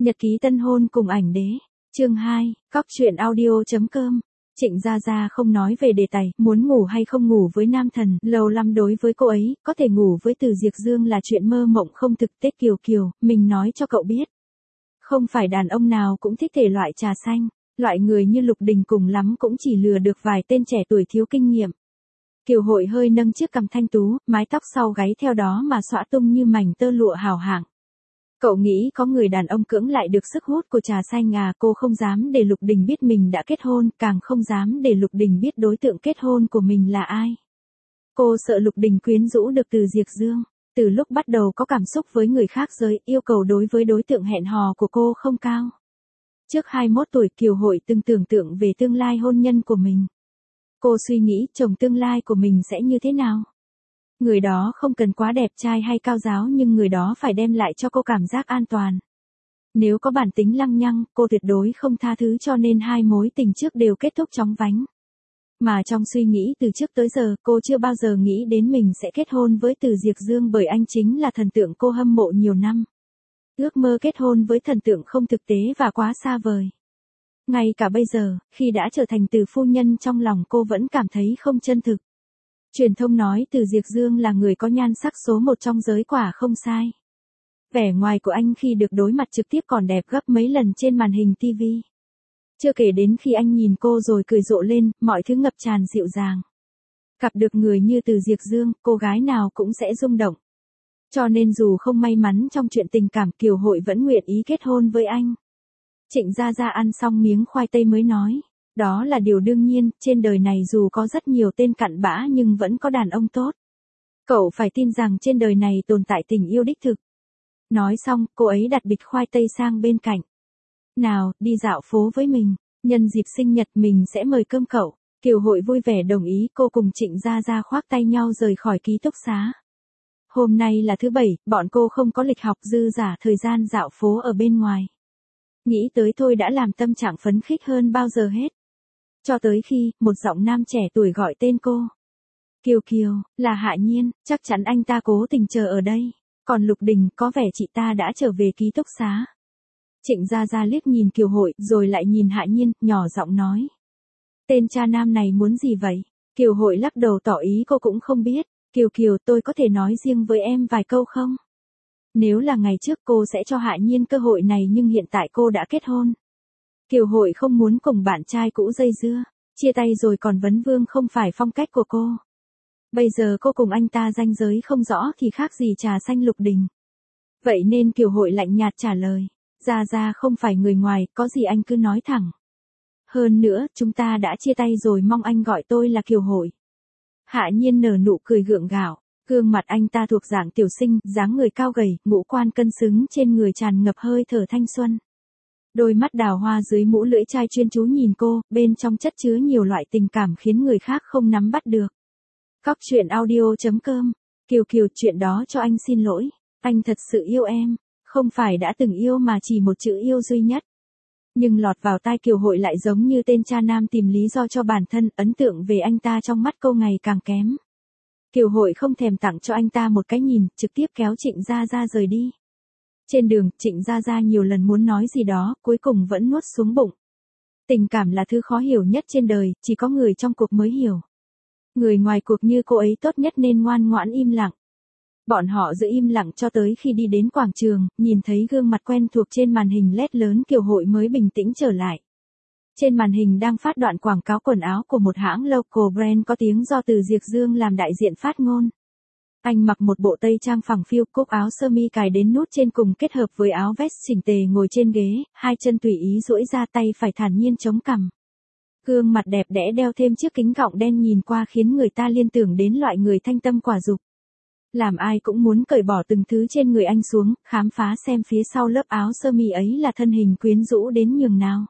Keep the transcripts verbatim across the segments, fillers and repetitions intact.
Nhật ký tân hôn cùng ảnh đế. Chương hai, cóc truyện audio chấm com. Trịnh Gia Gia không nói về đề tài, muốn ngủ hay không ngủ với nam thần, lâu lắm đối với cô ấy, có thể ngủ với Từ Diệp Dương là chuyện mơ mộng không thực tế. Kiều Kiều, mình nói cho cậu biết. Không phải đàn ông nào cũng thích thể loại trà xanh, loại người như Lục Đình cùng lắm cũng chỉ lừa được vài tên trẻ tuổi thiếu kinh nghiệm. Kiều Hội hơi nâng chiếc cằm thanh tú, mái tóc sau gáy theo đó mà xõa tung như mảnh tơ lụa hào hạng. Cậu nghĩ có người đàn ông cưỡng lại được sức hút của trà xanh à? Cô không dám để Lục Đình biết mình đã kết hôn, càng không dám để Lục Đình biết đối tượng kết hôn của mình là ai. Cô sợ Lục Đình quyến rũ được Từ Diệp Dương. Từ lúc bắt đầu có cảm xúc với người khác giới, yêu cầu đối với đối tượng hẹn hò của cô không cao. Trước hai mươi mốt tuổi, Kiều Hội từng tưởng tượng về tương lai hôn nhân của mình. Cô suy nghĩ chồng tương lai của mình sẽ như thế nào. Người đó không cần quá đẹp trai hay cao giáo, nhưng người đó phải đem lại cho cô cảm giác an toàn. Nếu có bản tính lăng nhăng, cô tuyệt đối không tha thứ, cho nên hai mối tình trước đều kết thúc chóng vánh. Mà trong suy nghĩ từ trước tới giờ, cô chưa bao giờ nghĩ đến mình sẽ kết hôn với Từ Diệp Dương, bởi anh chính là thần tượng cô hâm mộ nhiều năm. Ước mơ kết hôn với thần tượng không thực tế và quá xa vời. Ngay cả bây giờ, khi đã trở thành Từ phu nhân, trong lòng cô vẫn cảm thấy không chân thực. Truyền thông nói Từ Diệp Dương là người có nhan sắc số một trong giới, quả không sai. Vẻ ngoài của anh khi được đối mặt trực tiếp còn đẹp gấp mấy lần trên màn hình ti vi. Chưa kể đến khi anh nhìn cô rồi cười rộ lên, mọi thứ ngập tràn dịu dàng. Gặp được người như Từ Diệp Dương, cô gái nào cũng sẽ rung động. Cho nên dù không may mắn trong chuyện tình cảm, Kiều Hội vẫn nguyện ý kết hôn với anh. Trịnh Gia Gia ăn xong miếng khoai tây mới nói. Đó là điều đương nhiên, trên đời này dù có rất nhiều tên cặn bã nhưng vẫn có đàn ông tốt. Cậu phải tin rằng trên đời này tồn tại tình yêu đích thực. Nói xong, cô ấy đặt bịch khoai tây sang bên cạnh. Nào, đi dạo phố với mình, nhân dịp sinh nhật mình sẽ mời cơm cậu. Kiều Hội vui vẻ đồng ý, cô cùng Trịnh Gia Gia khoác tay nhau rời khỏi ký túc xá. Hôm nay là thứ bảy, bọn cô không có lịch học, dư dả thời gian dạo phố ở bên ngoài. Nghĩ tới thôi đã làm tâm trạng phấn khích hơn bao giờ hết. Cho tới khi, một giọng nam trẻ tuổi gọi tên cô. Kiều Kiều, là Hạ Nhiên, chắc chắn anh ta cố tình chờ ở đây. Còn Lục Đình, có vẻ chị ta đã trở về ký túc xá. Trịnh Gia Gia liếc nhìn Kiều Hội, rồi lại nhìn Hạ Nhiên, nhỏ giọng nói. Tên cha nam này muốn gì vậy? Kiều Hội lắc đầu tỏ ý cô cũng không biết. Kiều Kiều, tôi có thể nói riêng với em vài câu không? Nếu là ngày trước cô sẽ cho Hạ Nhiên cơ hội này, nhưng hiện tại cô đã kết hôn. Kiều Hội không muốn cùng bạn trai cũ dây dưa, chia tay rồi còn vấn vương không phải phong cách của cô. Bây giờ cô cùng anh ta ranh giới không rõ thì khác gì trà xanh Lục Đình. Vậy nên Kiều Hội lạnh nhạt trả lời, Gia Gia không phải người ngoài, có gì anh cứ nói thẳng. Hơn nữa, chúng ta đã chia tay rồi, mong anh gọi tôi là Kiều Hội. Hạ Nhiên nở nụ cười gượng gạo, gương mặt anh ta thuộc dạng tiểu sinh, dáng người cao gầy, ngũ quan cân xứng, trên người tràn ngập hơi thở thanh xuân. Đôi mắt đào hoa dưới mũ lưỡi chai chuyên chú nhìn cô, bên trong chất chứa nhiều loại tình cảm khiến người khác không nắm bắt được. Cóc truyện audio chấm com. Kiều Kiều, chuyện đó cho anh xin lỗi. Anh thật sự yêu em, không phải đã từng yêu mà chỉ một chữ yêu duy nhất. Nhưng lọt vào tai Kiều Hội lại giống như tên cha nam tìm lý do cho bản thân, ấn tượng về anh ta trong mắt cô ngày càng kém. Kiều Hội không thèm tặng cho anh ta một cái nhìn, trực tiếp kéo Trịnh Gia Gia rời đi. Trên đường, Trịnh Gia Gia nhiều lần muốn nói gì đó, cuối cùng vẫn nuốt xuống bụng. Tình cảm là thứ khó hiểu nhất trên đời, chỉ có người trong cuộc mới hiểu. Người ngoài cuộc như cô ấy tốt nhất nên ngoan ngoãn im lặng. Bọn họ giữ im lặng cho tới khi đi đến quảng trường, nhìn thấy gương mặt quen thuộc trên màn hình led lớn, Kiều Hội mới bình tĩnh trở lại. Trên màn hình đang phát đoạn quảng cáo quần áo của một hãng local brand có tiếng do Từ Diệp Dương làm đại diện phát ngôn. Anh mặc một bộ tây trang phẳng phiu, cúc áo sơ mi cài đến nút trên cùng kết hợp với áo vest chỉnh tề, ngồi trên ghế, hai chân tùy ý duỗi ra, tay phải thản nhiên chống cằm. Gương mặt đẹp đẽ đeo thêm chiếc kính gọng đen nhìn qua khiến người ta liên tưởng đến loại người thanh tâm quả dục. Làm ai cũng muốn cởi bỏ từng thứ trên người anh xuống, khám phá xem phía sau lớp áo sơ mi ấy là thân hình quyến rũ đến nhường nào.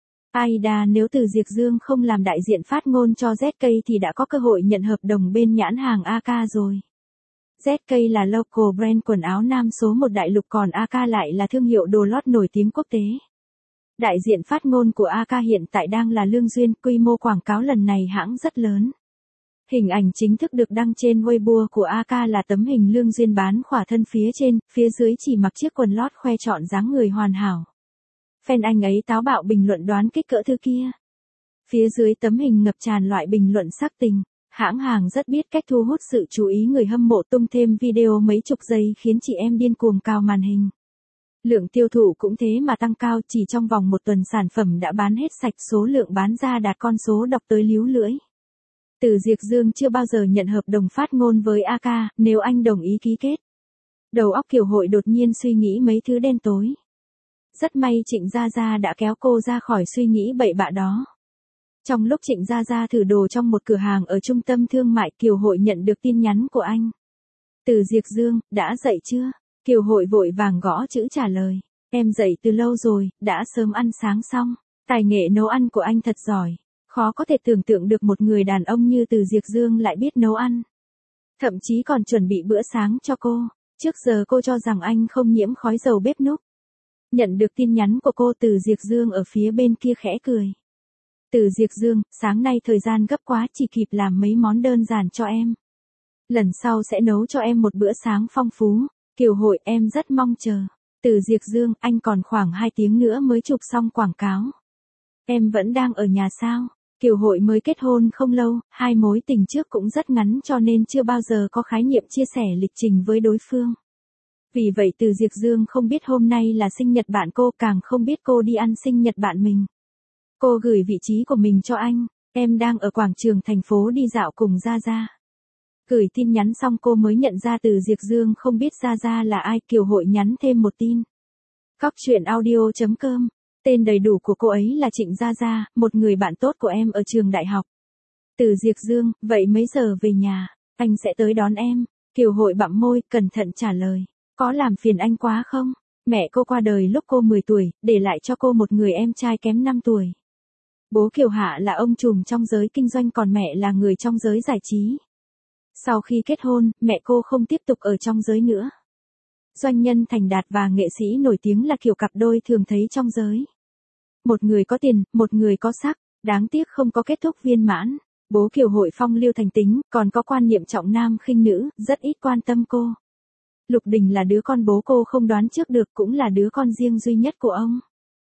Aida, nếu Từ Diệp Dương không làm đại diện phát ngôn cho zét ca thì đã có cơ hội nhận hợp đồng bên nhãn hàng a ca rồi. zét ca là local brand quần áo nam số một đại lục, còn a ca lại là thương hiệu đồ lót nổi tiếng quốc tế. Đại diện phát ngôn của a ca hiện tại đang là Lương Duyên, quy mô quảng cáo lần này hãng rất lớn. Hình ảnh chính thức được đăng trên Weibo của a ca là tấm hình Lương Duyên bán khỏa thân phía trên, phía dưới chỉ mặc chiếc quần lót khoe trọn dáng người hoàn hảo. Fan anh ấy táo bạo bình luận đoán kích cỡ thư kia. Phía dưới tấm hình ngập tràn loại bình luận sắc tình. Hãng hàng rất biết cách thu hút sự chú ý người hâm mộ, tung thêm video mấy chục giây khiến chị em điên cuồng cào màn hình. Lượng tiêu thụ cũng thế mà tăng cao, chỉ trong vòng một tuần sản phẩm đã bán hết sạch, số lượng bán ra đạt con số đọc tới líu lưỡi. Từ Diệp Dương chưa bao giờ nhận hợp đồng phát ngôn với a ca, nếu anh đồng ý ký kết. Đầu óc Kiều Hội đột nhiên suy nghĩ mấy thứ đen tối. Rất may Trịnh Gia Gia đã kéo cô ra khỏi suy nghĩ bậy bạ đó. Trong lúc Trịnh Gia Gia thử đồ trong một cửa hàng ở trung tâm thương mại, Kiều Hội nhận được tin nhắn của anh. Từ Diệp Dương, đã dậy chưa? Kiều Hội vội vàng gõ chữ trả lời. Em dậy từ lâu rồi, đã sớm ăn sáng xong. Tài nghệ nấu ăn của anh thật giỏi. Khó có thể tưởng tượng được một người đàn ông như Từ Diệp Dương lại biết nấu ăn. Thậm chí còn chuẩn bị bữa sáng cho cô. Trước giờ cô cho rằng anh không nhiễm khói dầu bếp núc. Nhận được tin nhắn của cô, Từ Diệp Dương ở phía bên kia khẽ cười. Từ Diệp Dương, sáng nay thời gian gấp quá, chỉ kịp làm mấy món đơn giản cho em. Lần sau sẽ nấu cho em một bữa sáng phong phú. Kiều Hội, em rất mong chờ. Từ Diệp Dương, anh còn khoảng hai tiếng nữa mới chụp xong quảng cáo. Em vẫn đang ở nhà sao? Kiều Hội mới kết hôn không lâu, hai mối tình trước cũng rất ngắn cho nên chưa bao giờ có khái niệm chia sẻ lịch trình với đối phương. Vì vậy Từ Diệp Dương không biết hôm nay là sinh nhật bạn cô, càng không biết cô đi ăn sinh nhật bạn mình. Cô gửi vị trí của mình cho anh, em đang ở quảng trường thành phố đi dạo cùng Gia Gia. Gửi tin nhắn xong cô mới nhận ra Từ Diệp Dương không biết Gia Gia là ai. Kiều Hội nhắn thêm một tin. Cóc truyện audio chấm com. Tên đầy đủ của cô ấy là Trịnh Gia Gia, một người bạn tốt của em ở trường đại học. Từ Diệp Dương, vậy mấy giờ về nhà? Anh sẽ tới đón em. Kiều Hội bặm môi, cẩn thận trả lời. Có làm phiền anh quá không? Mẹ cô qua đời lúc cô mười tuổi, để lại cho cô một người em trai kém năm tuổi. Bố Kiều Hạ là ông trùm trong giới kinh doanh, còn mẹ là người trong giới giải trí. Sau khi kết hôn, mẹ cô không tiếp tục ở trong giới nữa. Doanh nhân thành đạt và nghệ sĩ nổi tiếng là kiểu cặp đôi thường thấy trong giới. Một người có tiền, một người có sắc, đáng tiếc không có kết thúc viên mãn. Bố Kiều Hội phong lưu thành tính, còn có quan niệm trọng nam khinh nữ, rất ít quan tâm cô. Lục Đình là đứa con bố cô không đoán trước được, cũng là đứa con riêng duy nhất của ông.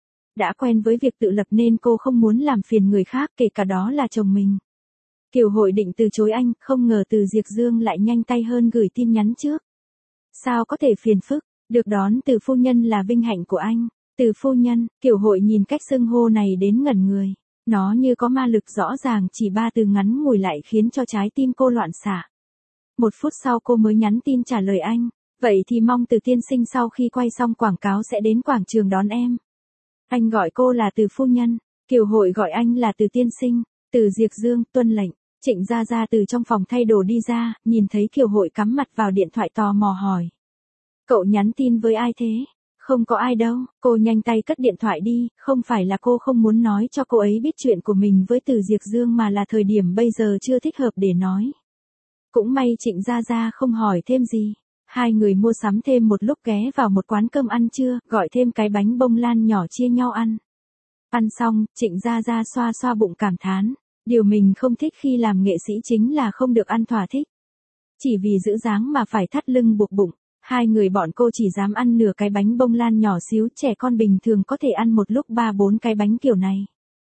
Đã quen với việc tự lập nên cô không muốn làm phiền người khác, kể cả đó là chồng mình. Kiều Hội định từ chối anh, không ngờ Từ Diệp Dương lại nhanh tay hơn gửi tin nhắn trước. Sao có thể phiền phức, được đón Từ phu nhân là vinh hạnh của anh. Từ phu nhân, Kiều Hội nhìn cách xưng hô này đến ngẩn người. Nó như có ma lực, rõ ràng chỉ ba từ ngắn ngủi lại khiến cho trái tim cô loạn xạ. Một phút sau cô mới nhắn tin trả lời anh. Vậy thì mong Từ tiên sinh sau khi quay xong quảng cáo sẽ đến quảng trường đón em. Anh gọi cô là Từ phu nhân, Kiều Hội gọi anh là Từ tiên sinh. Từ Diệp Dương, tuân lệnh. Trịnh Gia Gia từ trong phòng thay đồ đi ra, nhìn thấy Kiều Hội cắm mặt vào điện thoại tò mò hỏi. Cậu nhắn tin với ai thế? Không có ai đâu. Cô nhanh tay cất điện thoại đi, không phải là cô không muốn nói cho cô ấy biết chuyện của mình với Từ Diệp Dương, mà là thời điểm bây giờ chưa thích hợp để nói. Cũng may Trịnh Gia Gia không hỏi thêm gì. Hai người mua sắm thêm một lúc, ghé vào một quán cơm ăn trưa, gọi thêm cái bánh bông lan nhỏ chia nhau ăn. Ăn xong, Trịnh Gia Gia xoa xoa bụng cảm thán. Điều mình không thích khi làm nghệ sĩ chính là không được ăn thỏa thích. Chỉ vì giữ dáng mà phải thắt lưng buộc bụng. Hai người bọn cô chỉ dám ăn nửa cái bánh bông lan nhỏ xíu, trẻ con bình thường có thể ăn một lúc ba bốn cái bánh kiểu này.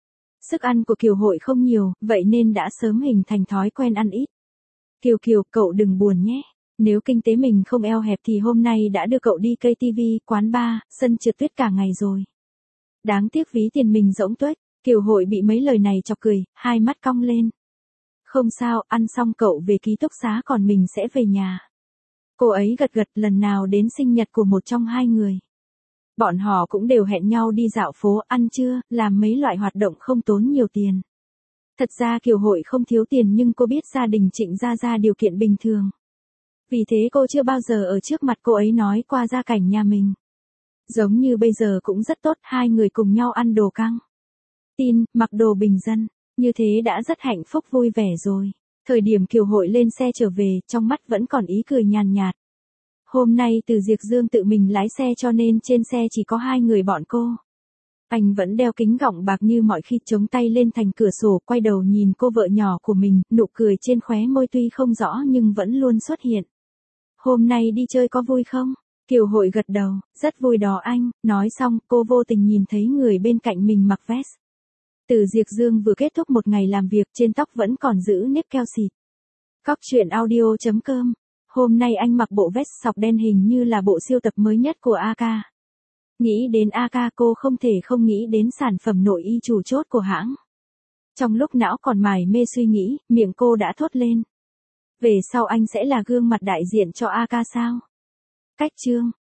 Sức ăn của Kiều Hội không nhiều, vậy nên đã sớm hình thành thói quen ăn ít. Kiều Kiều, cậu đừng buồn nhé. Nếu kinh tế mình không eo hẹp thì hôm nay đã đưa cậu đi ca tê vê, quán bar, sân trượt tuyết cả ngày rồi. Đáng tiếc ví tiền mình rỗng tuếch. Kiều Hội bị mấy lời này chọc cười, hai mắt cong lên. Không sao, ăn xong cậu về ký túc xá, còn mình sẽ về nhà. Cô ấy gật gật. Lần nào đến sinh nhật của một trong hai người, bọn họ cũng đều hẹn nhau đi dạo phố, ăn trưa, làm mấy loại hoạt động không tốn nhiều tiền. Thật ra Kiều Hội không thiếu tiền, nhưng cô biết gia đình Trịnh Gia Gia điều kiện bình thường. Vì thế cô chưa bao giờ ở trước mặt cô ấy nói qua gia cảnh nhà mình. Giống như bây giờ cũng rất tốt, hai người cùng nhau ăn đồ căng tin, mặc đồ bình dân, như thế đã rất hạnh phúc vui vẻ rồi. Thời điểm Kiều Hội lên xe trở về, trong mắt vẫn còn ý cười nhàn nhạt. Hôm nay Từ Diệp Dương tự mình lái xe cho nên trên xe chỉ có hai người bọn cô. Anh vẫn đeo kính gọng bạc như mọi khi, chống tay lên thành cửa sổ, quay đầu nhìn cô vợ nhỏ của mình, nụ cười trên khóe môi tuy không rõ nhưng vẫn luôn xuất hiện. Hôm nay đi chơi có vui không? Kiều Hội gật đầu, rất vui đó anh, nói xong cô vô tình nhìn thấy người bên cạnh mình mặc vest. Từ Diệp Dương vừa kết thúc một ngày làm việc trên tóc vẫn còn giữ nếp keo xịt. Cóc truyện audio chấm com. Hôm nay anh mặc bộ vest sọc đen hình như là bộ siêu tập mới nhất của a ca. Nghĩ đến a ca cô không thể không nghĩ đến sản phẩm nội y chủ chốt của hãng. Trong lúc não còn mải mê suy nghĩ, miệng cô đã thốt lên. Về sau anh sẽ là gương mặt đại diện cho a ca sao? Cách chương